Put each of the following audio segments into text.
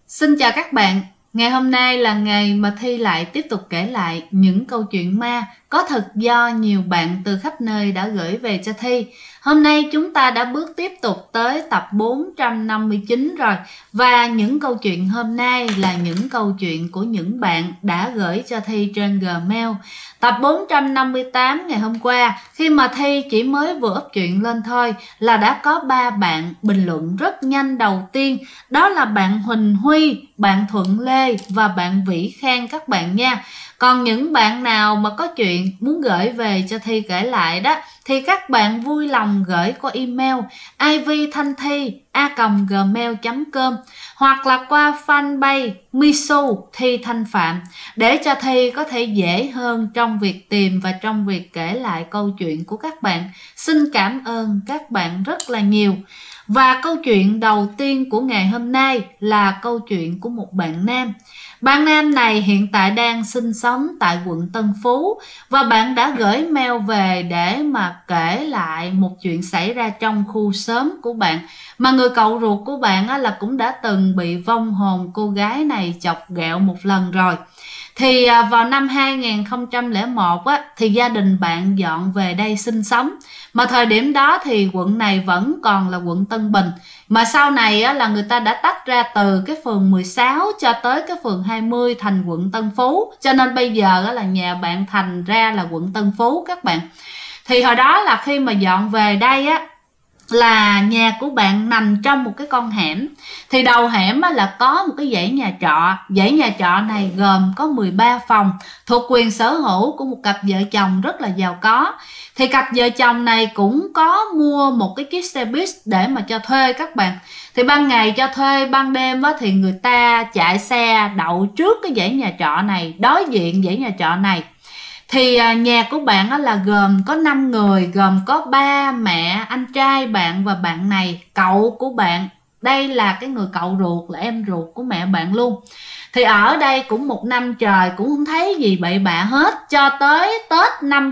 Xin chào các bạn, ngày hôm nay là ngày mà Thi lại tiếp tục kể lại những câu chuyện ma có thật do nhiều bạn từ khắp nơi đã gửi về cho Thi. Hôm nay chúng ta đã bước tiếp tục tới tập 459 rồi, và những câu chuyện hôm nay là những câu chuyện của những bạn đã gửi cho Thi trên Gmail. Tập 458 ngày hôm qua, khi mà Thi chỉ mới vừa up chuyện lên thôi là đã có 3 bạn bình luận rất nhanh. Đầu tiên đó là bạn Huỳnh Huy, bạn Thuận Lê và bạn Vĩ Khang các bạn nha. Còn những bạn nào mà có chuyện muốn gửi về cho Thi kể lại đó thì các bạn vui lòng gửi qua email ivthanthi@gmail.com hoặc là qua fanpage Misu Thi Thanh Phạm để cho Thi có thể dễ hơn trong việc tìm và trong việc kể lại câu chuyện của các bạn. Xin cảm ơn các bạn rất là nhiều. Và câu chuyện đầu tiên của ngày hôm nay là câu chuyện của một bạn nam. Bạn nam này hiện tại đang sinh sống tại quận Tân Phú và bạn đã gửi mail về để mà kể lại một chuyện xảy ra trong khu xóm của bạn, mà người cậu ruột của bạn là cũng đã từng bị vong hồn cô gái này chọc ghẹo một lần rồi. Thì vào năm 2001 thì gia đình bạn dọn về đây sinh sống. Mà thời điểm đó thì quận này vẫn còn là quận Tân Bình. Mà sau này là người ta đã tách ra từ cái phường 16 cho tới cái phường 20 thành quận Tân Phú. Cho nên bây giờ là nhà bạn thành ra là quận Tân Phú các bạn. Thì hồi đó là khi mà dọn về đây là nhà của bạn nằm trong một cái con hẻm. Thì đầu hẻm là có một cái dãy nhà trọ. Dãy nhà trọ này gồm có 13 phòng thuộc quyền sở hữu của một cặp vợ chồng rất là giàu có. Thì cặp vợ chồng này cũng có mua một cái chiếc xe buýt để mà cho thuê các bạn. Thì ban ngày cho thuê, ban đêm thì người ta chạy xe đậu trước cái dãy nhà trọ này, đối diện dãy nhà trọ này. Thì nhà của bạn là gồm có 5 người, gồm có ba, mẹ, anh trai bạn và bạn này, cậu của bạn. Đây là cái người cậu ruột, là em ruột của mẹ bạn luôn. Thì ở đây cũng một năm trời cũng không thấy gì bậy bạ hết, cho tới Tết năm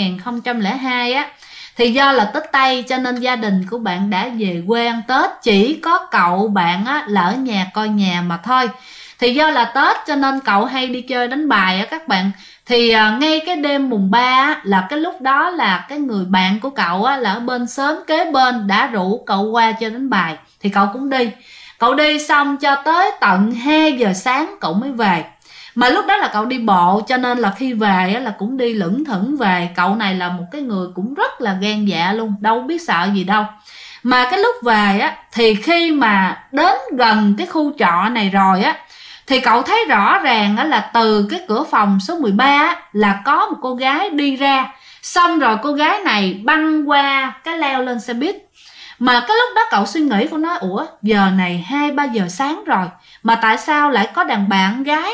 2002 thì do là Tết Tây cho nên gia đình của bạn đã về quê ăn Tết. Chỉ có cậu bạn là ở nhà coi nhà mà thôi. Thì do là Tết cho nên cậu hay đi chơi đánh bài các bạn. Thì ngay cái đêm mùng 3 là cái lúc đó là cái người bạn của cậu là ở bên xóm kế bên đã rủ cậu qua chơi đánh bài. Thì cậu cũng đi. Cậu đi xong cho tới tận 2 giờ sáng cậu mới về. Mà lúc đó là cậu đi bộ cho nên là khi về là cũng đi lững thững về. Cậu này là một cái người cũng rất là gan dạ luôn, đâu biết sợ gì đâu. Mà cái lúc về thì khi mà đến gần cái khu trọ này rồi thì cậu thấy rõ ràng là từ cái cửa phòng số 13 là có một cô gái đi ra. Xong rồi cô gái này băng qua cái leo lên xe buýt. Mà cái lúc đó cậu suy nghĩ, cô nói ủa giờ này 2-3 giờ sáng rồi mà tại sao lại có đàn bà con gái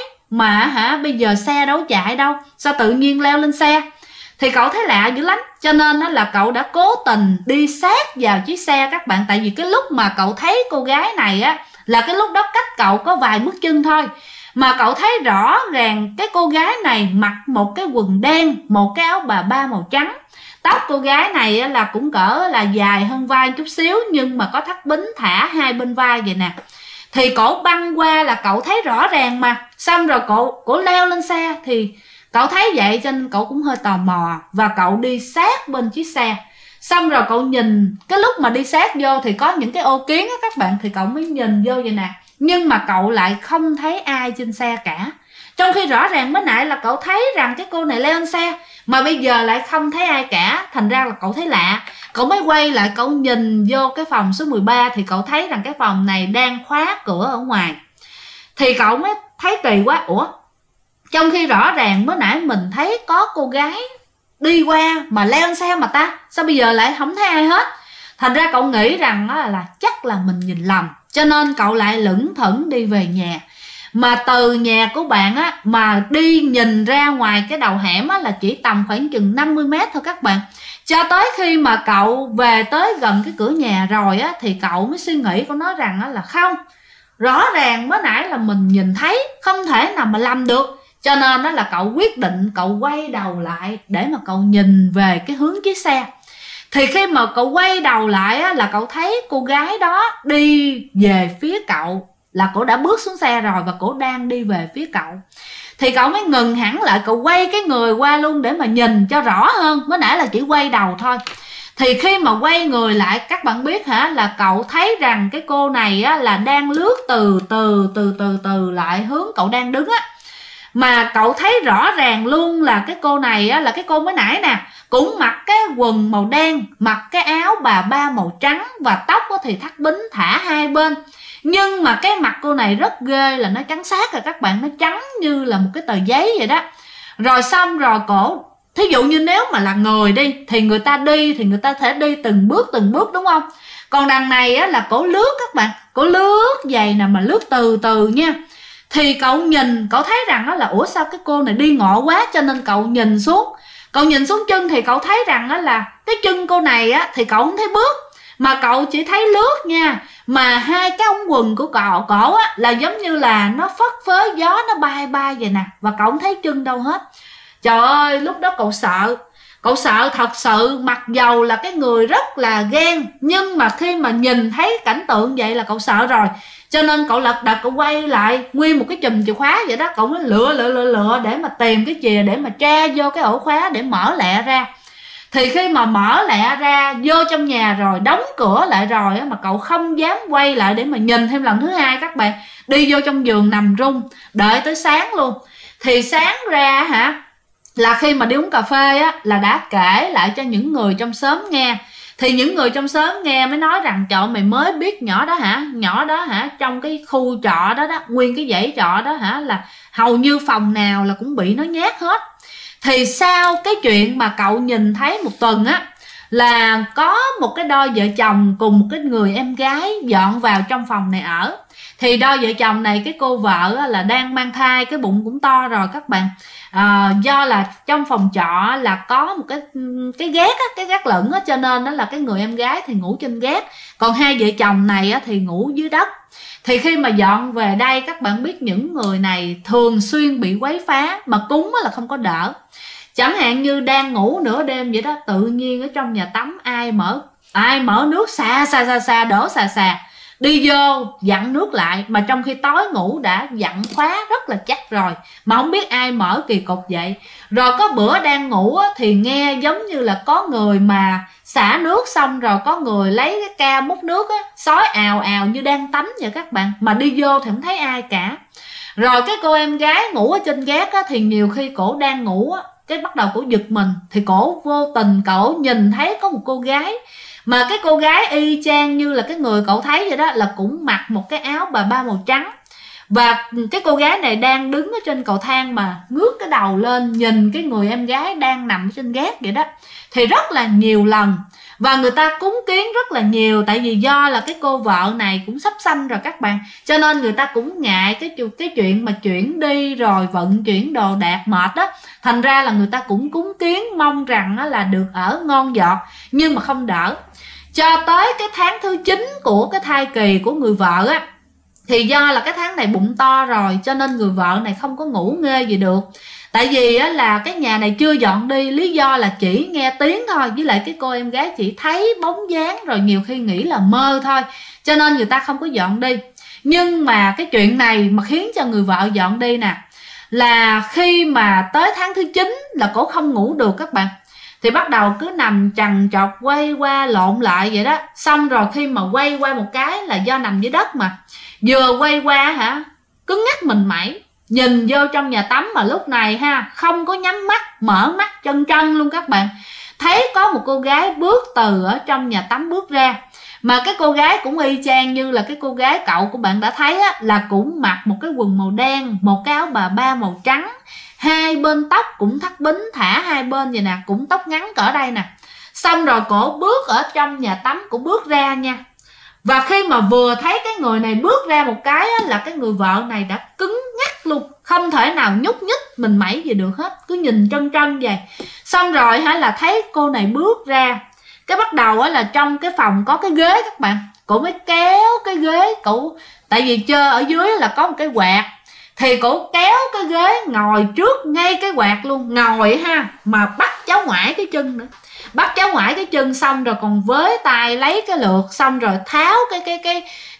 mà bây giờ xe đâu chạy đâu, sao tự nhiên leo lên xe. Thì cậu thấy lạ dữ lắm, cho nên là cậu đã cố tình đi sát vào chiếc xe các bạn. Tại vì cái lúc mà cậu thấy cô gái này là cái lúc đó cách cậu có vài bước chân thôi, mà cậu thấy rõ ràng cái cô gái này mặc một cái quần đen, một cái áo bà ba màu trắng. Tóc cô gái này là cũng cỡ là dài hơn vai chút xíu, nhưng mà có thắt bính thả hai bên vai vậy nè. Thì cổ băng qua là cậu thấy rõ ràng mà. Xong rồi cổ leo lên xe. Thì cậu thấy vậy cho nên cậu cũng hơi tò mò, và cậu đi sát bên chiếc xe. Xong rồi cậu nhìn, cái lúc mà đi sát vô thì có những cái ô kiến các bạn, thì cậu mới nhìn vô vậy nè. Nhưng mà cậu lại không thấy ai trên xe cả. Trong khi rõ ràng mới nãy là cậu thấy rằng cái cô này leo lên xe, mà bây giờ lại không thấy ai cả. Thành ra là cậu thấy lạ. Cậu mới quay lại cậu nhìn vô cái phòng số 13 thì cậu thấy rằng cái phòng này đang khóa cửa ở ngoài. Thì cậu mới thấy kỳ quá, ủa trong khi rõ ràng mới nãy mình thấy có cô gái đi qua mà leo lên xe mà ta, sao bây giờ lại không thấy ai hết. Thành ra cậu nghĩ rằng là chắc là mình nhìn lầm, cho nên cậu lại lững thững đi về nhà. Mà từ nhà của bạn mà đi nhìn ra ngoài cái đầu hẻm là chỉ tầm khoảng chừng 50 mét thôi các bạn. Cho tới khi mà cậu về tới gần cái cửa nhà rồi thì cậu mới suy nghĩ, cậu nói rằng là không, rõ ràng mới nãy là mình nhìn thấy, không thể nào mà lầm được. Cho nên là cậu quyết định cậu quay đầu lại để mà cậu nhìn về cái hướng chiếc xe. Thì khi mà cậu quay đầu lại là cậu thấy cô gái đó đi về phía cậu là cổ đã bước xuống xe rồi và cổ đang đi về phía cậu. Thì cậu mới ngừng hẳn lại, cậu quay cái người qua luôn để mà nhìn cho rõ hơn, mới nãy là chỉ quay đầu thôi. Thì khi mà quay người lại, các bạn biết hả, là cậu thấy rằng cái cô này á, là đang lướt từ từ lại hướng cậu đang đứng á. Mà cậu thấy rõ ràng luôn là cái cô này á, là cái cô mới nãy nè, cũng mặc cái quần màu đen, mặc cái áo bà ba màu trắng, và tóc thì thắt bính thả hai bên. Nhưng mà cái mặt cô này rất ghê, là nó trắng xác rồi các bạn, nó trắng như là một cái tờ giấy vậy đó. Rồi xong rồi cổ, thí dụ như nếu mà là người đi thì người ta đi thì người ta thể đi từng bước đúng không? Còn đằng này á, là cổ lướt các bạn, cổ lướt giày nè, mà lướt từ từ nha. Thì cậu nhìn, cậu thấy rằng á, là ủa sao cái cô này đi ngộ quá, cho nên cậu nhìn xuống. Cậu nhìn xuống chân thì cậu thấy rằng á, là cái chân cô này á, thì cậu không thấy bước, mà cậu chỉ thấy lướt nha. Mà hai cái ống quần của cổ á, là giống như là nó phất phới gió, nó bay vậy nè, và cậu không thấy chân đâu hết. Trời ơi, lúc đó cậu sợ thật sự, mặc dầu là cái người rất là ghen, nhưng mà khi mà nhìn thấy cảnh tượng vậy là cậu sợ rồi. Cho nên cậu lật đật, cậu quay lại nguyên một cái chùm chìa khóa vậy đó, cậu mới lựa để mà tìm cái chìa để mà tra vô cái ổ khóa để mở lẹ ra. Thì khi mà mở lẹ ra vô trong nhà rồi, đóng cửa lại rồi á, mà cậu không dám quay lại để mà nhìn thêm lần thứ hai các bạn. Đi vô trong giường nằm run, đợi tới sáng luôn. Thì sáng ra hả, là khi mà đi uống cà phê á, là đã kể lại cho những người trong xóm nghe. Thì những người trong xóm nghe mới nói rằng trời, mày mới biết nhỏ đó hả, trong cái khu trọ đó đó, nguyên cái dãy trọ đó hả, là hầu như phòng nào là cũng bị nó nhát hết. Thì sau cái chuyện mà cậu nhìn thấy một tuần á, là có một cái đôi vợ chồng cùng một cái người em gái dọn vào trong phòng này ở. Thì đôi vợ chồng này, cái cô vợ á, là đang mang thai, cái bụng cũng to rồi các bạn. Do là trong phòng trọ là có một cái gác á, cái gác lửng á, cho nên đó là cái người em gái thì ngủ trên gác, còn hai vợ chồng này á, thì ngủ dưới đất. Thì khi mà dọn về đây, các bạn biết những người này thường xuyên bị quấy phá, mà cúng là không có đỡ. Chẳng hạn như đang ngủ nửa đêm vậy đó, tự nhiên ở trong nhà tắm ai mở nước xà đổ xà, đi vô dặn nước lại, mà trong khi tối ngủ đã dặn khóa rất là chắc rồi, mà không biết ai mở kỳ cục vậy. Rồi có bữa đang ngủ thì nghe giống như là có người mà xả nước xong rồi có người lấy cái ca múc nước á, xối ào như đang tắm vậy các bạn, mà đi vô thì không thấy ai cả. Rồi cái cô em gái ngủ ở trên gác á, thì nhiều khi cổ đang ngủ á, cái bắt đầu cổ giật mình, thì cổ vô tình cổ nhìn thấy có một cô gái, mà cái cô gái y chang như là cái người cậu thấy vậy đó, là cũng mặc một cái áo bà ba màu trắng. Và cái cô gái này đang đứng ở trên cầu thang mà ngước cái đầu lên nhìn cái người em gái đang nằm trên gác vậy đó. Thì rất là nhiều lần, và người ta cúng kiến rất là nhiều. Tại vì do là cái cô vợ này cũng sắp sanh rồi các bạn, cho nên người ta cũng ngại cái chuyện mà chuyển đi rồi vận chuyển đồ đạc mệt đó. Thành ra là người ta cũng cúng kiến, mong rằng là được ở ngon giọt, nhưng mà không đỡ. Cho tới cái tháng thứ 9 của cái thai kỳ của người vợ á, thì do là cái tháng này bụng to rồi, cho nên người vợ này không có ngủ nghê gì được. Tại vì á, là cái nhà này chưa dọn đi, lý do là chỉ nghe tiếng thôi, với lại cái cô em gái chỉ thấy bóng dáng, rồi nhiều khi nghĩ là mơ thôi, cho nên người ta không có dọn đi. Nhưng mà cái chuyện này mà khiến cho người vợ dọn đi nè, là khi mà tới tháng thứ 9 là cổ không ngủ được các bạn. Thì bắt đầu cứ nằm trằn trọc, quay qua lộn lại vậy đó. Xong rồi khi mà quay qua một cái là do nằm dưới đất mà, vừa quay qua hả, cứng ngắc mình mẩy, nhìn vô trong nhà tắm mà lúc này ha, không có nhắm mắt, mở mắt trân luôn các bạn. Thấy có một cô gái bước từ ở trong nhà tắm bước ra, mà cái cô gái cũng y chang như là cái cô gái cậu của bạn đã thấy á, là cũng mặc một cái quần màu đen, một cái áo bà ba màu trắng, hai bên tóc cũng thắt bính thả hai bên vậy nè, cũng tóc ngắn cỡ đây nè. Xong rồi cổ bước ở trong nhà tắm, cổ bước ra nha. Và khi mà vừa thấy cái người này bước ra một cái á, là cái người vợ này đã cứng ngắc luôn, không thể nào nhúc nhích mình mẩy gì được hết, cứ nhìn trân vậy. Xong rồi hả, là thấy cô này bước ra, cái bắt đầu á, là trong cái phòng có cái ghế các bạn, cổ mới kéo cái ghế cổ, tại vì chơi ở dưới là có một cái quạt, thì cổ kéo cái ghế ngồi trước ngay cái quạt luôn, ngồi ha, mà bắt cháu ngoải cái chân nữa. Bắt cháu ngoải cái chân xong rồi còn với tay lấy cái lược, xong rồi tháo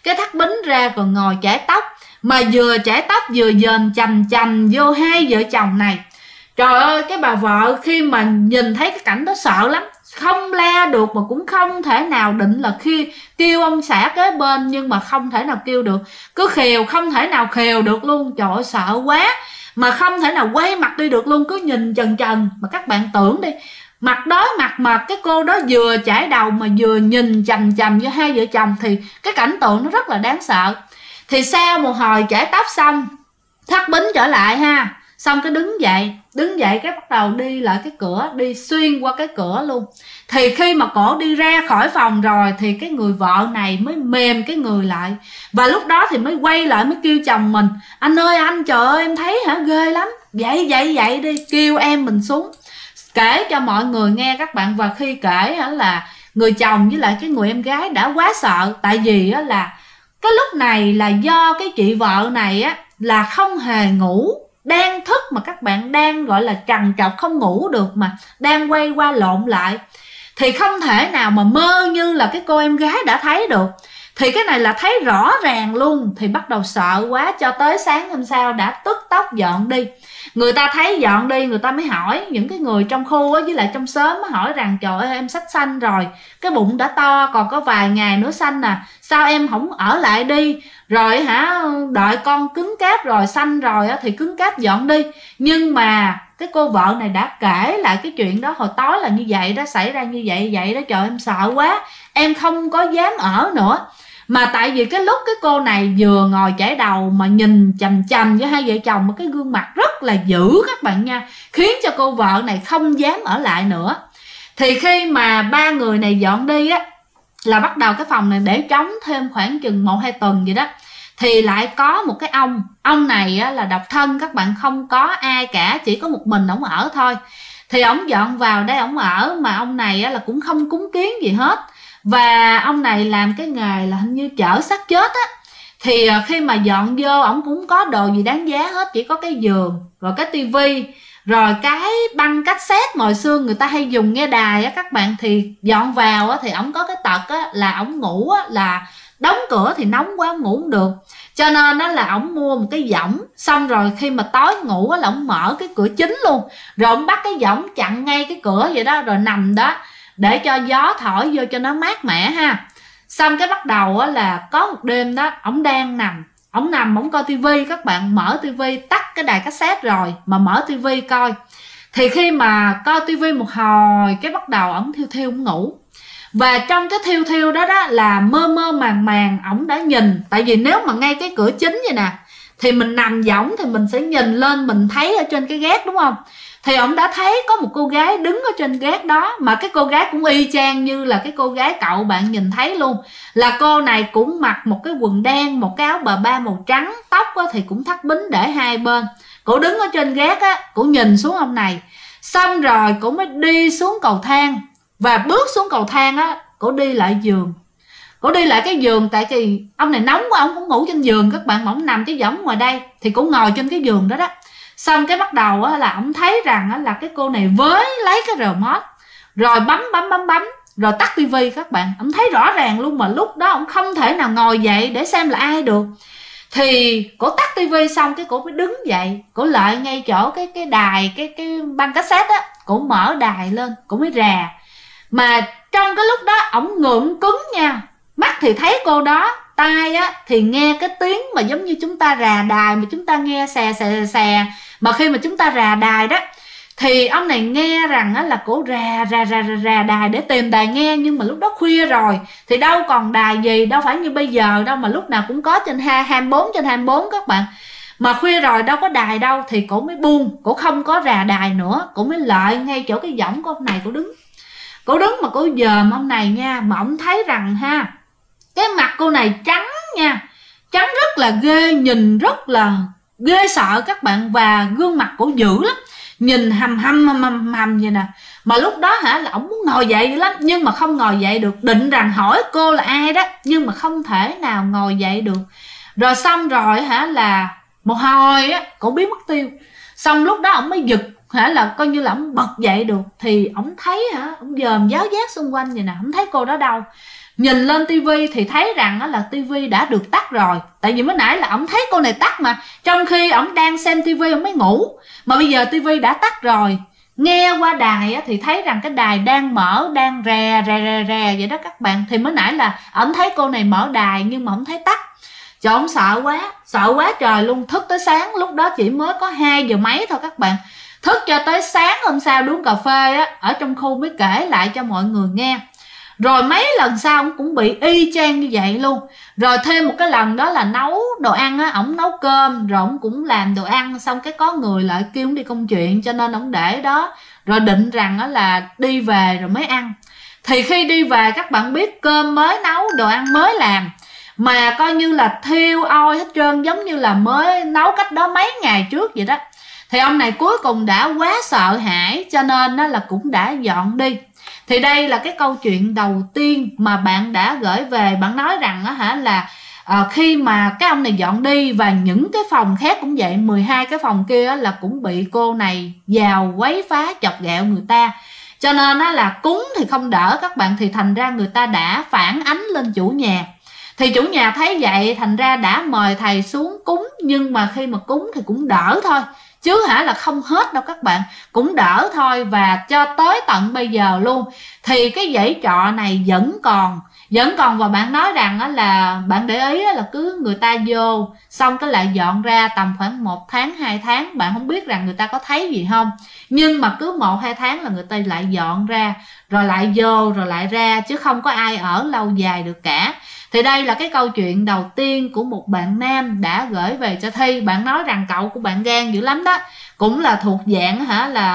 cái thắt bính ra rồi ngồi chải tóc, mà vừa chải tóc vừa dòm chằm chằm vô hai vợ chồng này. Trời ơi, cái bà vợ khi mà nhìn thấy cái cảnh đó sợ lắm, không la được mà cũng không thể nào định là khi kêu ông xã kế bên, nhưng mà không thể nào kêu được, cứ khều không thể nào khều được luôn. Trời ơi, sợ quá mà không thể nào quay mặt đi được luôn, cứ nhìn chần chần. Mà các bạn tưởng đi, mặt đối mặt mà cái cô đó vừa chải đầu mà vừa nhìn chằm chằm với hai vợ chồng thì cái cảnh tượng nó rất là đáng sợ. Thì sau một hồi chải tóc xong, thắt bính trở lại ha, xong cái đứng dậy cái bắt đầu đi lại cái cửa, đi xuyên qua cái cửa luôn. Thì khi mà cổ đi ra khỏi phòng rồi thì cái người vợ này mới mềm cái người lại, và lúc đó thì mới quay lại mới kêu chồng mình: anh ơi anh, trời ơi em thấy hả, ghê lắm, dậy đi, kêu em mình xuống kể cho mọi người nghe các bạn. Và khi kể là người chồng với lại cái người em gái đã quá sợ, tại vì là cái lúc này là do cái chị vợ này á là không hề ngủ, đang thức mà các bạn, đang gọi là trằn trọc không ngủ được mà đang quay qua lộn lại, thì không thể nào mà mơ như là cái cô em gái đã thấy được. Thì cái này là thấy rõ ràng luôn, thì bắt đầu sợ quá, cho tới sáng hôm sau đã tức tốc dọn đi. Người ta thấy dọn đi, người ta mới hỏi, những cái người trong khu với lại trong xóm mới hỏi rằng: trời ơi em sắp sanh rồi, cái bụng đã to, còn có vài ngày nữa sanh nè, sao em không ở lại đi, rồi hả đợi con cứng cáp rồi sanh rồi thì cứng cáp dọn đi. Nhưng mà cái cô vợ này đã kể lại cái chuyện đó hồi tối là như vậy đó, xảy ra như vậy đó. Trời em sợ quá, em không có dám ở nữa. Mà tại vì cái lúc cái cô này vừa ngồi chải đầu mà nhìn chằm chằm với hai vợ chồng, một cái gương mặt rất là dữ các bạn nha, khiến cho cô vợ này không dám ở lại nữa. Thì khi mà ba người này dọn đi á, là bắt đầu cái phòng này để trống thêm khoảng chừng 1-2 tuần vậy đó. Thì lại có một cái ông này á, là độc thân các bạn, không có ai cả, chỉ có một mình ổng ở thôi. Thì ổng dọn vào đây ổng ở, mà ông này á, là cũng không cúng kiến gì hết. Và ông này làm cái nghề là hình như chở xác chết á. Thì khi mà dọn vô, ổng cũng có đồ gì đáng giá hết, chỉ có cái giường, rồi cái tivi, rồi cái băng cassette hồi xưa người ta hay dùng nghe đài á các bạn. Thì dọn vào á, thì ổng có cái tật á, là ổng ngủ á, là đóng cửa thì nóng quá ổng ngủ không được, cho nên đó là ổng mua một cái võng, xong rồi khi mà tối ngủ á, là ổng mở cái cửa chính luôn, rồi ổng bắt cái võng chặn ngay cái cửa vậy đó, rồi nằm đó để cho gió thổi vô cho nó mát mẻ ha. Xong cái bắt đầu á, là có một đêm đó ổng đang nằm, ổng coi tivi các bạn, mở tivi, tắt cái đài cassette rồi mà mở tivi coi. Thì khi mà coi tivi một hồi cái bắt đầu ổng thiêu ổng ngủ. Và trong cái thiêu đó là mơ màng ổng đã nhìn, tại vì nếu mà ngay cái cửa chính vậy nè thì mình nằm võng thì mình sẽ nhìn lên, mình thấy ở trên cái gác đúng không. Thì ổng đã thấy có một cô gái đứng ở trên gác đó, mà cái cô gái cũng y chang như là cái cô gái cậu bạn nhìn thấy luôn. Là cô này cũng mặc một cái quần đen, một cái áo bà ba màu trắng, tóc thì cũng thắt bính để hai bên. Cổ đứng ở trên gác á, cổ nhìn xuống ông này, xong rồi cổ mới đi xuống cầu thang. Và bước xuống cầu thang á, cổ đi lại giường, cổ đi lại cái giường, tại vì ông này nóng quá, ông cũng ngủ trên giường các bạn, mà ông nằm cái võng ngoài đây thì cổ ngồi trên cái giường đó đó. Xong cái bắt đầu á, là ông thấy rằng á, là cái cô này với lấy cái remote rồi bấm rồi tắt tivi các bạn. Ông thấy rõ ràng luôn, mà lúc đó ông không thể nào ngồi dậy để xem là ai được. Thì cổ tắt tivi xong cái cổ mới đứng dậy, cổ lại ngay chỗ cái đài, cái băng cassette á, cổ mở đài lên, cổ mới rà. Mà trong cái lúc đó ổng ngượng cứng nha, mắt thì thấy cô đó, tai á thì nghe cái tiếng mà giống như chúng ta rà đài, mà chúng ta nghe xè. Mà khi mà chúng ta rà đài đó thì ông này nghe rằng á, là cổ rà đài để tìm đài nghe. Nhưng mà lúc đó khuya rồi thì đâu còn đài gì, đâu phải như bây giờ đâu mà lúc nào cũng có trên 24/24 các bạn. Mà khuya rồi đâu có đài đâu, thì cổ mới buông, cổ không có rà đài nữa, cổ mới lại ngay chỗ cái võng của ông này, cổ đứng mà cổ dòm ông này nha. Mà ông thấy rằng ha, cái mặt cô này trắng nha, trắng rất là ghê, nhìn rất là ghê sợ các bạn. Và gương mặt cổ dữ lắm, nhìn hầm vậy nè. Mà lúc đó hả là ổng muốn ngồi dậy dữ lắm, nhưng mà không ngồi dậy được. Định rằng hỏi cô là ai đó, nhưng mà không thể nào ngồi dậy được. Rồi xong rồi hả là một hồi á, cổ biến mất tiêu. Xong lúc đó ổng mới giật, hả là coi như là ổng bật dậy được. Thì ổng thấy hả, ổng dòm giáo giác xung quanh vậy nè, ổng thấy cô đó đâu. Nhìn lên tivi thì thấy rằng là tivi đã được tắt rồi. Tại vì mới nãy là ổng thấy cô này tắt mà, trong khi ổng đang xem tivi ổng mới ngủ, mà bây giờ tivi đã tắt rồi. Nghe qua đài thì thấy rằng cái đài đang mở, đang rè vậy đó các bạn. Thì mới nãy là ổng thấy cô này mở đài nhưng mà ổng thấy tắt. Trời, ổng sợ quá trời luôn. Thức tới sáng, lúc đó chỉ mới có 2 giờ mấy thôi các bạn. Thức cho tới sáng hôm sau uống cà phê ở trong khu mới kể lại cho mọi người nghe. Rồi mấy lần sau ông cũng bị y chang như vậy luôn. Rồi thêm một cái lần đó là nấu đồ ăn ổng nấu cơm rồi ổng cũng làm đồ ăn, xong cái có người lại kêu ổng đi công chuyện, cho nên ổng để đó rồi định rằng là đi về rồi mới ăn. Thì khi đi về các bạn biết, cơm mới nấu, đồ ăn mới làm, mà coi như là thiêu oi hết trơn, giống như là mới nấu cách đó mấy ngày trước vậy đó. Thì ông này cuối cùng đã quá sợ hãi, cho nên là cũng đã dọn đi. Thì đây là cái câu chuyện đầu tiên mà bạn đã gửi về. Bạn nói rằng là khi mà cái ông này dọn đi và những cái phòng khác cũng vậy, 12 cái phòng kia là cũng bị cô này vào quấy phá, chọc ghẹo người ta. Cho nên là cúng thì không đỡ các bạn, thì thành ra người ta đã phản ánh lên chủ nhà. Thì chủ nhà thấy vậy thành ra đã mời thầy xuống cúng, nhưng mà khi mà cúng thì cũng đỡ thôi, chứ là không hết đâu các bạn, cũng đỡ thôi. Và cho tới tận bây giờ luôn thì cái dãy trọ này vẫn còn. Và bạn nói rằng là bạn để ý là cứ người ta vô xong cái lại dọn ra, tầm khoảng 1 tháng 2 tháng, bạn không biết rằng người ta có thấy gì không, nhưng mà cứ 1-2 tháng là người ta lại dọn ra, rồi lại vô rồi lại ra, chứ không có ai ở lâu dài được cả. Thì đây là cái câu chuyện đầu tiên của một bạn nam đã gửi về cho Thi. Bạn nói rằng cậu của bạn gan dữ lắm đó, cũng là thuộc dạng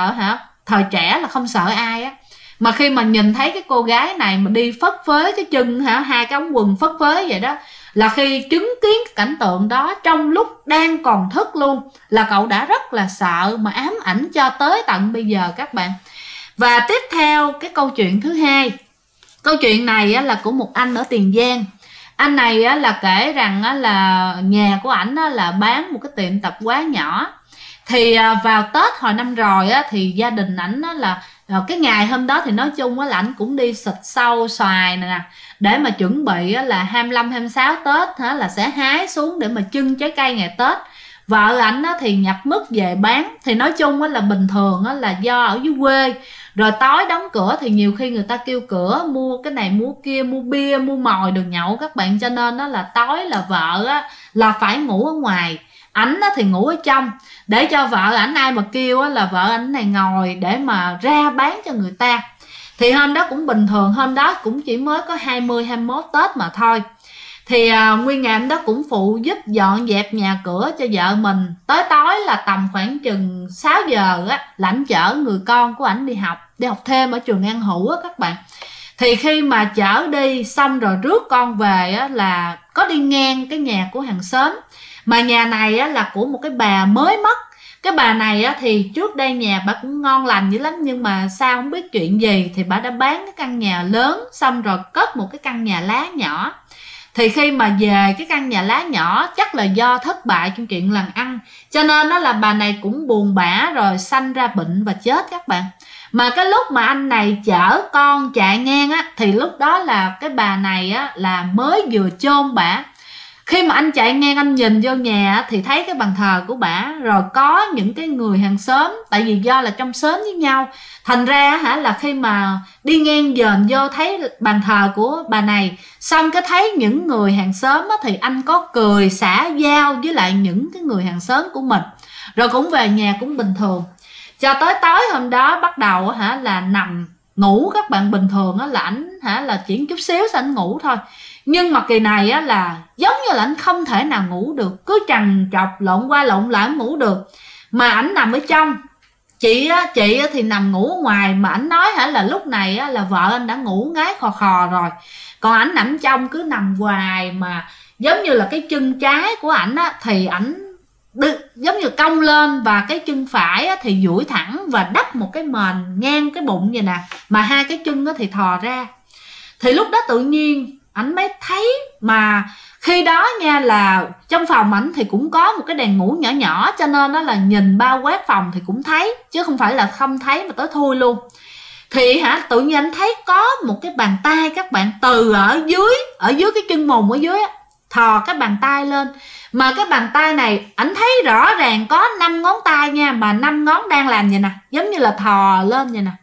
thời trẻ là không sợ ai á. Mà khi mà nhìn thấy cái cô gái này mà đi phất phới cái chân 2 cái ống quần phất phới vậy đó, là khi chứng kiến cái cảnh tượng đó trong lúc đang còn thức luôn, là cậu đã rất là sợ mà ám ảnh cho tới tận bây giờ các bạn. Và tiếp theo cái câu chuyện thứ hai. Câu chuyện này là của một anh ở Tiền Giang. Anh này là kể rằng là nhà của ảnh là bán một cái tiệm tạp hóa nhỏ. Thì vào Tết hồi năm rồi thì gia đình ảnh là cái ngày hôm đó thì nói chung là ảnh cũng đi xịt sâu xoài nè, để mà chuẩn bị là 25-26 Tết là sẽ hái xuống để mà trưng trái cây ngày Tết. Vợ ảnh thì nhập mứt về bán. Thì nói chung là bình thường là do ở dưới quê, rồi tối đóng cửa thì nhiều khi người ta kêu cửa mua cái này mua kia, mua bia mua mồi đường nhậu các bạn, cho nên là tối là vợ là phải ngủ ở ngoài, ảnh thì ngủ ở trong, để cho vợ ảnh ai mà kêu là vợ ảnh này ngồi để mà ra bán cho người ta. Thì hôm đó cũng bình thường, hôm đó cũng chỉ mới có 20-21 Tết mà thôi. Thì nguyên ngày đó cũng phụ giúp dọn dẹp nhà cửa cho vợ mình. Tới tối là tầm khoảng chừng 6 giờ là ảnh chở người con của ảnh đi học thêm ở trường An Hữu các bạn. Thì khi mà chở đi xong rồi rước con về là có đi ngang cái nhà của hàng xóm. Mà nhà này là của một cái bà mới mất. Cái bà này thì trước đây nhà bà cũng ngon lành dữ lắm, nhưng mà sao không biết chuyện gì thì bà đã bán cái căn nhà lớn, xong rồi cất một cái căn nhà lá nhỏ. Thì khi mà về cái căn nhà lá nhỏ, chắc là do thất bại trong chuyện làm ăn, cho nên là bà này cũng buồn bã rồi sanh ra bệnh và chết các bạn. Mà cái lúc mà anh này chở con chạy ngang thì lúc đó là cái bà này là mới vừa chôn bả. Khi mà anh chạy ngang anh nhìn vô nhà thì thấy cái bàn thờ của bả, rồi có những cái người hàng xóm, tại vì do là trong xóm với nhau, thành ra là khi mà đi ngang dền vô thấy bàn thờ của bà này, xong cái thấy những người hàng xóm thì anh có cười xã giao với lại những cái người hàng xóm của mình, rồi cũng về nhà cũng bình thường. Cho tới tối hôm đó bắt đầu là nằm ngủ các bạn. Bình thường là ảnh là chỉ chút xíu sẽ ảnh ngủ thôi, nhưng mà kỳ này là giống như là ảnh không thể nào ngủ được, cứ trằn trọc lộn qua lộn lại ngủ được. Mà ảnh nằm ở trong, chị thì nằm ngủ ở ngoài. Mà ảnh nói là lúc này là vợ anh đã ngủ ngái khò khò rồi, còn ảnh nằm trong cứ nằm hoài. Mà giống như là cái chân trái của ảnh thì ảnh giống như cong lên, và cái chân phải thì duỗi thẳng và đắp một cái mền ngang cái bụng vậy nè, mà 2 cái chân thì thò ra. Thì lúc đó tự nhiên ảnh mới thấy. Mà khi đó nha, là trong phòng ảnh thì cũng có một cái đèn ngủ nhỏ nhỏ, cho nên là nhìn bao quát phòng thì cũng thấy, chứ không phải là không thấy mà tới thui luôn. Thì tự nhiên anh thấy có một cái bàn tay các bạn từ ở dưới cái chân mùng ở dưới thò cái bàn tay lên. Mà cái bàn tay này ảnh thấy rõ ràng có 5 ngón tay nha, mà 5 ngón đang làm vậy nè, giống như là thò lên vậy nè.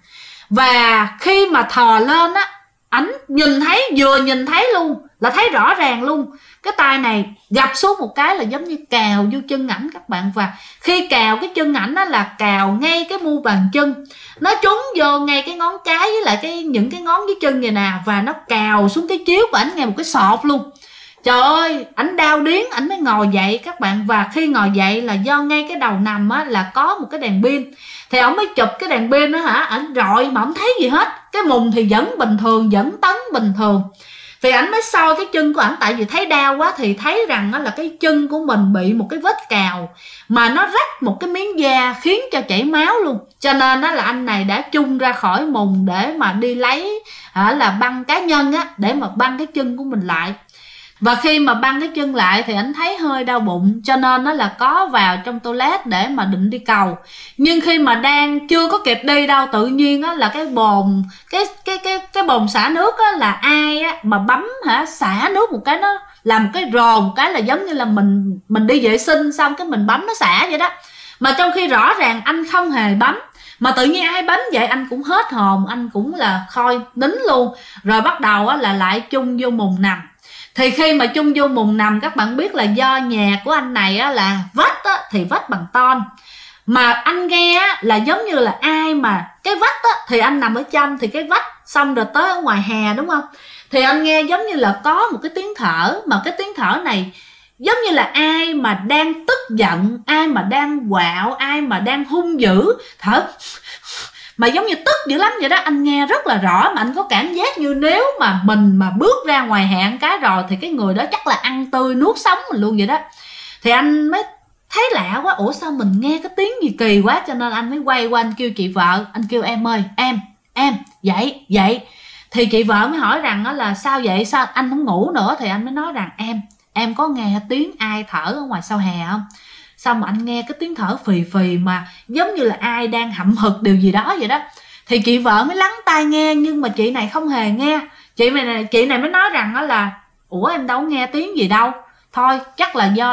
Và khi mà thò lên á, ảnh vừa nhìn thấy luôn là thấy rõ ràng luôn, cái tay này gập xuống một cái là giống như cào vô chân ảnh các bạn. Và khi cào cái chân ảnh á là cào ngay cái mu bàn chân, nó trúng vô ngay cái ngón cái với lại những cái ngón dưới chân vậy nè, và nó cào xuống cái chiếu của ảnh nghe một cái sọt luôn. Trời ơi, ảnh đau điếng, ảnh mới ngồi dậy các bạn. Và khi ngồi dậy là do ngay cái đầu nằm á là có một cái đèn pin, thì ổng mới chụp cái đèn pin đó ảnh rọi mà ổng thấy gì hết. Cái mùng thì vẫn bình thường, vẫn tấn bình thường. Thì ảnh mới soi cái chân của ảnh, tại vì thấy đau quá thì thấy rằng là cái chân của mình bị một cái vết cào mà nó rách một cái miếng da khiến cho chảy máu luôn. Cho nên là anh này đã chung ra khỏi mùng để mà đi lấy là băng cá nhân á, để mà băng cái chân của mình lại. Và khi mà băng cái chân lại thì anh thấy hơi đau bụng, cho nên nó là có vào trong toilet để mà định đi cầu. Nhưng khi mà đang chưa có kịp đi đâu, tự nhiên á là cái bồn cái bồn xả nước á là ai á mà bấm xả nước một cái, nó làm một cái rồ một cái là giống như là mình đi vệ sinh xong cái mình bấm nó xả vậy đó. Mà trong khi rõ ràng anh không hề bấm, mà tự nhiên ai bấm vậy anh cũng hết hồn, anh cũng là khôi nín luôn. Rồi bắt đầu á là lại chung vô mùng nằm. Thì khi mà chung vô mùng nằm, các bạn biết là do nhà của anh này á là vách á thì vách bằng ton, mà anh nghe á là giống như là ai mà cái vách á thì anh nằm ở trong, thì cái vách xong rồi tới ở ngoài hè đúng không, thì anh nghe giống như là có một cái tiếng thở, mà cái tiếng thở này giống như là ai mà đang tức giận, ai mà đang quạo, ai mà đang hung dữ thở, mà giống như tức dữ lắm vậy đó. Anh nghe rất là rõ, mà anh có cảm giác như nếu mà mình mà bước ra ngoài hẹn cái rồi thì cái người đó chắc là ăn tươi nuốt sống mình luôn vậy đó. Thì anh mới thấy lạ quá, ủa sao mình nghe cái tiếng gì kỳ quá, cho nên anh mới quay qua anh kêu chị vợ, anh kêu em ơi, em dậy. Thì chị vợ mới hỏi rằng đó là sao vậy, sao anh không ngủ nữa. Thì anh mới nói rằng em có nghe tiếng ai thở ở ngoài sau hè không? Xong mà anh nghe cái tiếng thở phì phì mà giống như là ai đang hậm hực điều gì đó vậy đó. Thì chị vợ mới lắng tai nghe, nhưng mà chị này không hề nghe. Chị này mới nói rằng đó là ủa em đâu nghe tiếng gì đâu, thôi chắc là do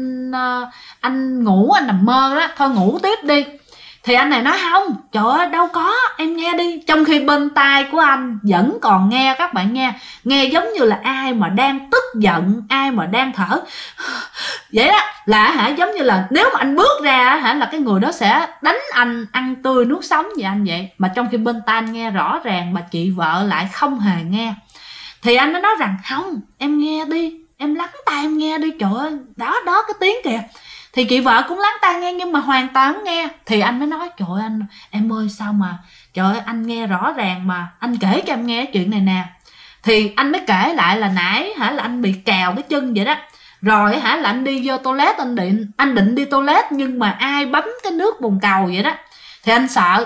anh ngủ, anh nằm mơ đó, thôi ngủ tiếp đi. Thì anh này nói không, trời ơi đâu có, em nghe đi. Trong khi bên tai của anh vẫn còn nghe, các bạn nghe giống như là ai mà đang tức giận, ai mà đang thở vậy đó, là giống như là nếu mà anh bước ra là cái người đó sẽ đánh anh ăn tươi nuốt sống vậy anh vậy. Mà trong khi bên tai anh nghe rõ ràng, mà chị vợ lại không hề nghe. Thì anh mới nói rằng không, em nghe đi, em lắng tai em nghe đi, trời ơi đó cái tiếng kìa. Thì chị vợ cũng lắng tai nghe nhưng mà hoàn toàn không nghe. Thì anh mới nói trời ơi em ơi sao mà trời ơi anh nghe rõ ràng, mà anh kể cho em nghe chuyện này nè. Thì anh mới kể lại là nãy là anh bị cào cái chân vậy đó. Rồi là anh đi vô toilet, anh định đi toilet nhưng mà ai bấm cái nước bồn cầu vậy đó. Thì anh sợ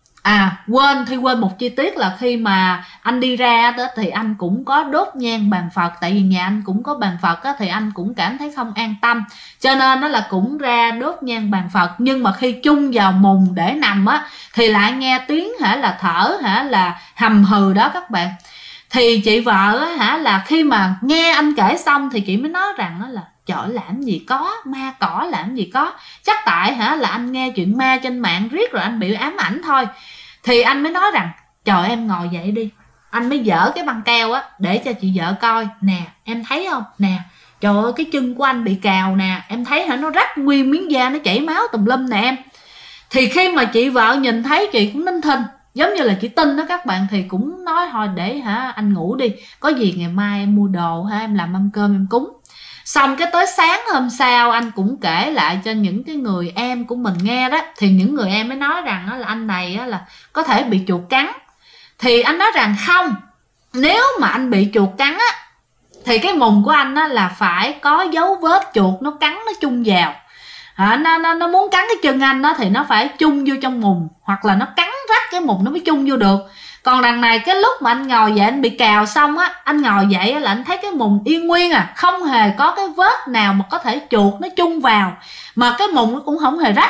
quên một chi tiết là khi mà anh đi ra đó thì anh cũng có đốt nhang bàn Phật, tại vì nhà anh cũng có bàn Phật á, thì anh cũng cảm thấy không an tâm, cho nên nó là cũng ra đốt nhang bàn Phật. Nhưng mà khi chung vào mùng để nằm á thì lại nghe tiếng là thở là hầm hừ đó các bạn. Thì chị vợ là khi mà nghe anh kể xong thì chị mới nói rằng là trời làm gì có, ma cỏ làm gì có, chắc tại là anh nghe chuyện ma trên mạng riết rồi anh bị ám ảnh thôi. Thì anh mới nói rằng trời em ngồi dậy đi. Anh mới dỡ cái băng keo á để cho chị vợ coi, nè em thấy không nè, trời ơi cái chân của anh bị cào nè, em thấy nó rách nguyên miếng da, nó chảy máu tùm lum nè em. Thì khi mà chị vợ nhìn thấy chị cũng nín thinh, giống như là chị tin đó các bạn, thì cũng nói thôi để anh ngủ đi, có gì ngày mai em mua đồ em làm mâm cơm em cúng. Xong cái tới sáng hôm sau anh cũng kể lại cho những cái người em của mình nghe đó. Thì những người em mới nói rằng là anh này là có thể bị chuột cắn. Thì anh nói rằng không, nếu mà anh bị chuột cắn á thì cái mùng của anh là phải có dấu vết chuột nó cắn nó chung vào. Nó muốn cắn cái chân anh đó thì nó phải chung vô trong mùng, hoặc là nó cắn rách cái mùng nó mới chung vô được. Còn đằng này cái lúc mà anh ngồi dậy anh bị cào xong á, anh ngồi dậy là anh thấy cái mùng yên nguyên không hề có cái vết nào mà có thể chuột nó chung vào, mà cái mùng nó cũng không hề rách.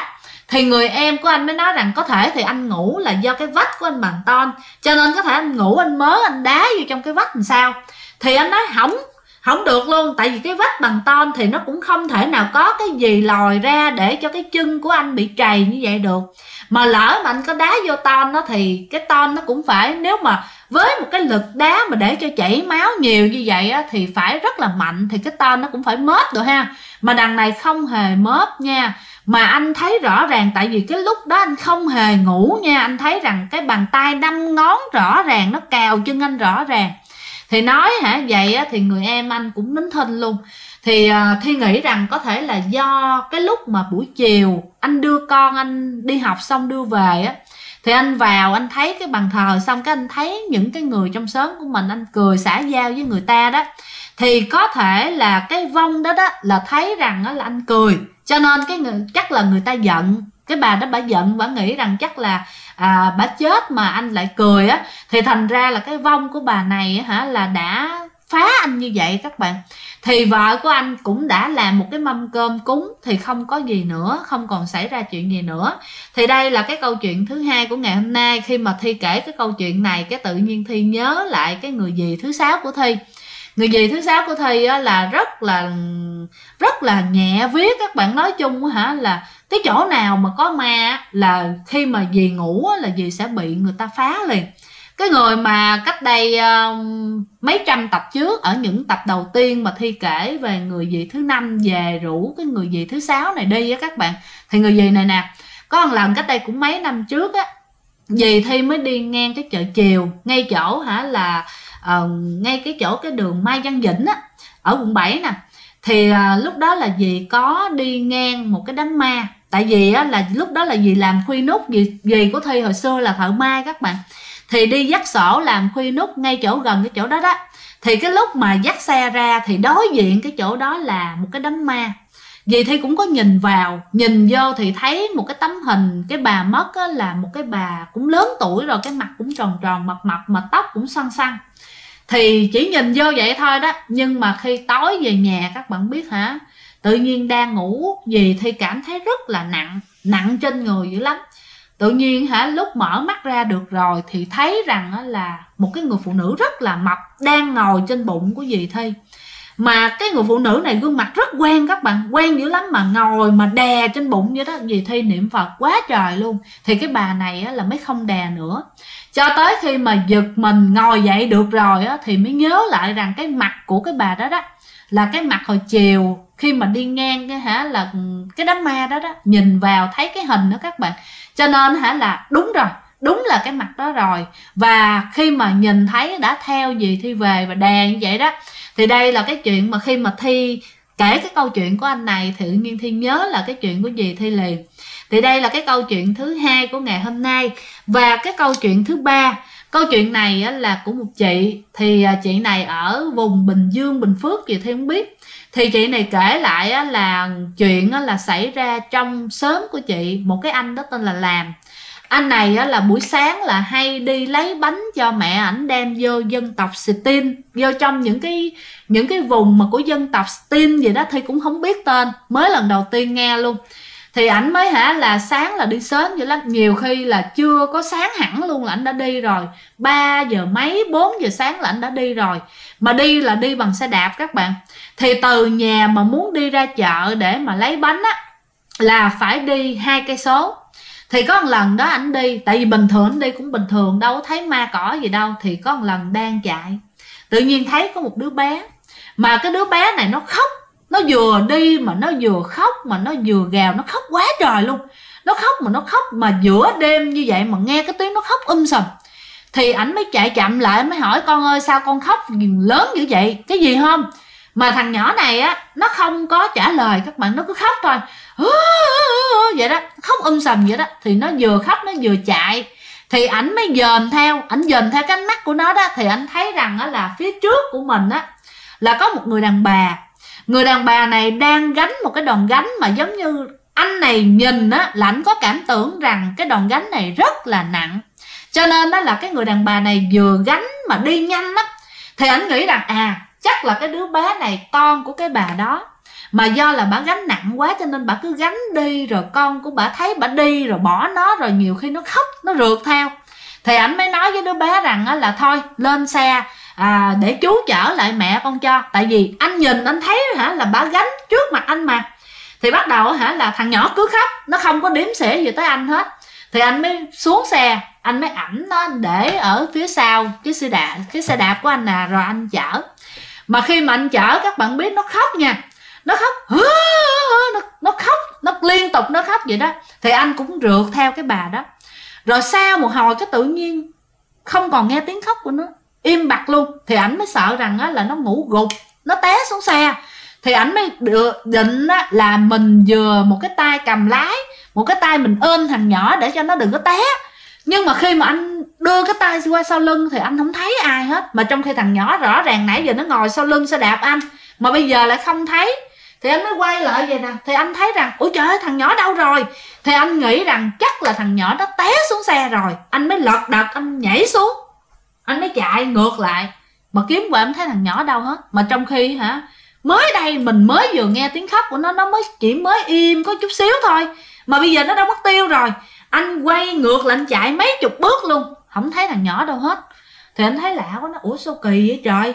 Thì người em của anh mới nói rằng có thể thì anh ngủ là do cái vách của anh bằng ton, cho nên có thể anh ngủ anh mớ anh đá vô trong cái vách làm sao. Thì anh nói không được luôn, tại vì cái vách bằng ton thì nó cũng không thể nào có cái gì lòi ra để cho cái chân của anh bị trầy như vậy được. Mà lỡ mà anh có đá vô ton đó thì cái ton nó cũng phải, nếu mà với một cái lực đá mà để cho chảy máu nhiều như vậy á, thì phải rất là mạnh, thì cái ton nó cũng phải móp rồi ha. Mà đằng này không hề móp nha, mà anh thấy rõ ràng, tại vì cái lúc đó anh không hề ngủ nha, anh thấy rằng cái bàn tay 5 ngón rõ ràng, nó cào chân anh rõ ràng. Thì nói vậy á, thì người em anh cũng nín thinh luôn. Thì Thi nghĩ rằng có thể là do cái lúc mà buổi chiều anh đưa con anh đi học xong đưa về á, thì anh vào anh thấy cái bàn thờ, xong cái anh thấy những cái người trong xóm của mình, anh cười xã giao với người ta đó. Thì có thể là cái vong đó là thấy rằng đó là anh cười, cho nên chắc là người ta giận. Cái bà đó bà giận, bà nghĩ rằng chắc là bà chết mà anh lại cười á, thì thành ra là cái vong của bà này là đã phá anh như vậy các bạn. Thì vợ của anh cũng đã làm một cái mâm cơm cúng, thì không có gì nữa, không còn xảy ra chuyện gì nữa. Thì đây là cái câu chuyện thứ hai của ngày hôm nay. Khi mà Thi kể cái câu chuyện này, cái tự nhiên Thi nhớ lại cái người dì thứ 6 của Thi. Người dì thứ 6 của Thi là rất là nhẹ viết các bạn. Nói chung là cái chỗ nào mà có ma là khi mà dì ngủ là dì sẽ bị người ta phá liền. Cái người mà cách đây mấy trăm tập trước, ở những tập đầu tiên mà Thi kể về người dì thứ 5 về rủ cái người dì thứ 6 này đi á các bạn, thì người dì này nè, có một lần cách đây cũng mấy năm trước á, dì Thi mới đi ngang cái chợ chiều ngay chỗ ngay cái chỗ cái đường Mai Văn Vĩnh á, ở quận 7 nè. Thì lúc đó là dì có đi ngang một cái đám ma. Tại vì là lúc đó là dì làm khuy nút, dì của Thi hồi xưa là thợ mai các bạn. Thì đi dắt sổ làm khuy nút ngay chỗ gần cái chỗ đó đó. Thì cái lúc mà dắt xe ra thì đối diện cái chỗ đó là một cái đám ma. Dì Thi cũng có nhìn vào, nhìn vô thì thấy một cái tấm hình cái bà mất là một cái bà cũng lớn tuổi rồi, cái mặt cũng tròn tròn mập mập mà tóc cũng xoăn xoăn. Thì chỉ nhìn vô vậy thôi đó, nhưng mà khi tối về nhà các bạn biết tự nhiên đang ngủ, dì Thi cảm thấy rất là nặng trên người dữ lắm. Tự nhiên lúc mở mắt ra được rồi thì thấy rằng là một cái người phụ nữ rất là mập đang ngồi trên bụng của dì Thi. Mà cái người phụ nữ này gương mặt rất quen các bạn, quen dữ lắm, mà ngồi mà đè trên bụng vậy đó. Dì Thi niệm Phật quá trời luôn. Thì cái bà này là mới không đè nữa, cho tới khi mà giật mình ngồi dậy được rồi thì mới nhớ lại rằng cái mặt của cái bà đó là cái mặt hồi chiều khi mà đi ngang là cái đám ma đó nhìn vào thấy cái hình đó các bạn. Cho nên là đúng rồi, đúng là cái mặt đó rồi. Và khi mà nhìn thấy đã theo dì Thi về và đè như vậy đó. Thì đây là cái chuyện mà khi mà Thi kể cái câu chuyện của anh này thì tự nhiên Thi nhớ là cái chuyện của dì Thi liền. Thì đây là cái câu chuyện thứ hai của ngày hôm nay. Và cái câu chuyện thứ ba, câu chuyện này là của một chị. Thì chị này ở vùng Bình Dương, Bình Phước gì Thi không biết. Thì chị này kể lại là chuyện là xảy ra trong xóm của chị. Một cái anh đó tên là Làm. Anh này là buổi sáng là hay đi lấy bánh cho mẹ ảnh đem vô dân tộc Stin, vô trong những cái vùng mà của dân tộc Stin gì đó Thì cũng không biết tên, mới lần đầu tiên nghe luôn. Thì ảnh mới là sáng là đi sớm vậy lắm, nhiều khi là chưa có sáng hẳn luôn là ảnh đã đi rồi, 3 giờ mấy 4 giờ sáng là ảnh đã đi rồi. Mà đi là đi bằng xe đạp các bạn. Thì từ nhà mà muốn đi ra chợ để mà lấy bánh là phải đi 2 cây số. Thì có một lần đó ảnh đi, tại vì bình thường ảnh đi cũng bình thường, đâu có thấy ma cỏ gì đâu. Thì có một lần đang chạy, tự nhiên thấy có một đứa bé. Mà cái đứa bé này nó khóc, nó vừa đi mà nó vừa khóc, mà nó vừa gào, nó khóc quá trời luôn. Nó khóc mà giữa đêm như vậy mà nghe cái tiếng nó khóc sùm. Thì ảnh mới chạy chậm lại, mới hỏi con ơi sao con khóc lớn như vậy, cái gì không? Mà thằng nhỏ này nó không có trả lời các bạn, nó cứ khóc thôi vậy đó, khóc sùm vậy đó. Thì nó vừa khóc nó vừa chạy. Thì ảnh mới dòm theo, ảnh dòm theo cái ánh mắt của nó đó. Thì ảnh thấy rằng là phía trước của mình là có một người đàn bà. Người đàn bà này đang gánh một cái đòn gánh mà giống như anh này nhìn là ảnh có cảm tưởng rằng cái đòn gánh này rất là nặng. Cho nên là cái người đàn bà này vừa gánh mà đi nhanh lắm. Thì ảnh nghĩ rằng chắc là cái đứa bé này con của cái bà đó. mà do là bà gánh nặng quá cho nên bà cứ gánh đi, rồi con của bà thấy bà đi rồi bỏ nó, rồi nhiều khi nó khóc, nó rượt theo. Thì ảnh mới nói với đứa bé rằng là thôi lên xe để chú chở lại mẹ con cho. Tại vì anh nhìn anh thấy là bà gánh trước mặt anh mà. Thì bắt đầu là thằng nhỏ cứ khóc, nó không có đếm xỉa gì tới anh hết. Thì anh mới xuống xe, anh mới ẵm nó để ở phía sau cái xe đạp của anh nè, rồi anh chở. Mà khi mà anh chở, các bạn biết nó khóc nha, nó khóc, nó khóc, nó liên tục nó khóc vậy đó. Thì anh cũng rượt theo cái bà đó. Rồi sau một hồi cái tự nhiên không còn nghe tiếng khóc của nó, im bặt luôn. Thì ảnh mới sợ rằng là nó ngủ gục, nó té xuống xe. Thì ảnh mới định là mình vừa một cái tay cầm lái, một cái tay mình ôm thằng nhỏ để cho nó đừng có té. Nhưng mà khi mà anh đưa cái tay qua sau lưng thì anh không thấy ai hết. Mà trong khi thằng nhỏ rõ ràng nãy giờ nó ngồi sau lưng xe đạp anh, mà bây giờ lại không thấy. Thì anh mới quay lại vậy nè, thì anh thấy rằng ủa trời ơi, thằng nhỏ đâu rồi. Thì anh nghĩ rằng chắc là thằng nhỏ nó té xuống xe rồi. Anh mới lật đật, anh nhảy xuống, anh mới chạy ngược lại mà kiếm hoài không thấy thằng nhỏ đâu hết. Mà trong khi mới đây mình mới vừa nghe tiếng khóc của nó chỉ mới im có chút xíu thôi, mà bây giờ nó đã mất tiêu rồi. Anh quay ngược lại, anh chạy mấy chục bước luôn, không thấy thằng nhỏ đâu hết. Thì anh thấy lạ quá, nó ủa sao kỳ vậy trời.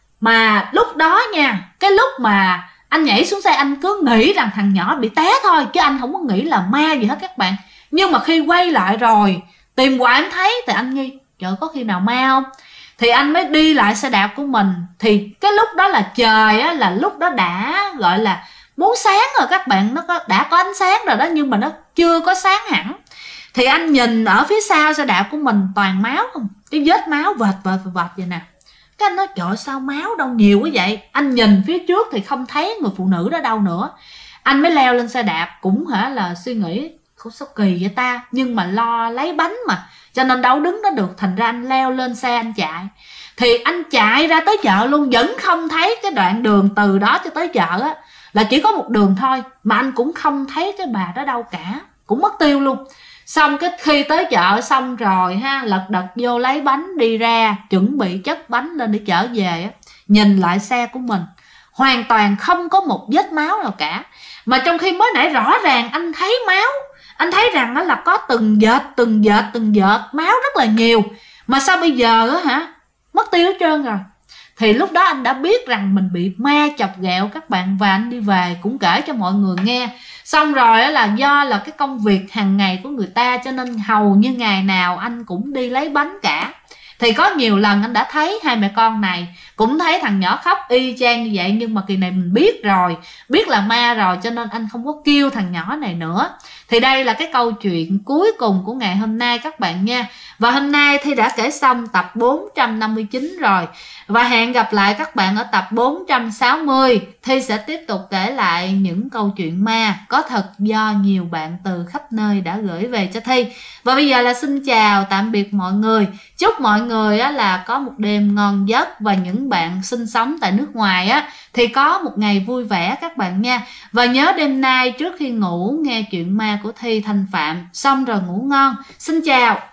Mà lúc đó nha, cái lúc mà anh nhảy xuống xe anh cứ nghĩ rằng thằng nhỏ bị té thôi, chứ anh không có nghĩ là ma gì hết các bạn. Nhưng mà khi quay lại rồi tìm hoài anh thấy, thì anh nghi trời có khi nào ma không. Thì anh mới đi lại xe đạp của mình. Thì cái lúc đó là trời là lúc đó đã gọi là muốn sáng rồi các bạn, nó đã có ánh sáng rồi đó, nhưng mà nó chưa có sáng hẳn. Thì anh nhìn ở phía sau xe đạp của mình toàn máu không, cái vết máu vệt vậy nè. Cái anh nói trời sao máu đâu nhiều quá vậy. Anh nhìn phía trước thì không thấy người phụ nữ đó đâu nữa. Anh mới leo lên xe đạp, cũng là suy nghĩ sao kỳ vậy ta, nhưng mà lo lấy bánh mà, cho nên đâu đứng đó được. Thành ra anh leo lên xe anh chạy. Thì anh chạy ra tới chợ luôn, vẫn không thấy cái đoạn đường từ đó cho tới chợ là chỉ có một đường thôi. Mà anh cũng không thấy cái bà đó đâu cả, cũng mất tiêu luôn. Xong cái khi tới chợ xong rồi lật đật vô lấy bánh đi ra, chuẩn bị chất bánh lên để chở về nhìn lại xe của mình hoàn toàn không có một vết máu nào cả. Mà trong khi mới nãy rõ ràng anh thấy máu, anh thấy rằng là có từng vệt máu rất là nhiều. Mà sao bây giờ mất tiêu hết trơn rồi. Thì lúc đó anh đã biết rằng mình bị ma chọc ghẹo các bạn. Và anh đi về cũng kể cho mọi người nghe. Xong rồi là do là cái công việc hàng ngày của người ta, cho nên hầu như ngày nào anh cũng đi lấy bánh cả. Thì có nhiều lần anh đã thấy hai mẹ con này cũng thấy thằng nhỏ khóc y chang như vậy. Nhưng mà kỳ này mình biết rồi, biết là ma rồi, cho nên anh không có kêu thằng nhỏ này nữa. Thì đây là cái câu chuyện cuối cùng của ngày hôm nay các bạn nha. Và hôm nay Thi đã kể xong tập 459 rồi. Và hẹn gặp lại các bạn ở tập 460. Thi sẽ tiếp tục kể lại những câu chuyện ma có thật do nhiều bạn từ khắp nơi đã gửi về cho Thi. Và bây giờ là xin chào tạm biệt mọi người. Chúc mọi người là có một đêm ngon giấc. Và những bạn sinh sống tại nước ngoài thì có một ngày vui vẻ các bạn nha. Và nhớ đêm nay trước khi ngủ nghe chuyện ma của Thi Thanh Phạm, xong rồi ngủ ngon. Xin chào.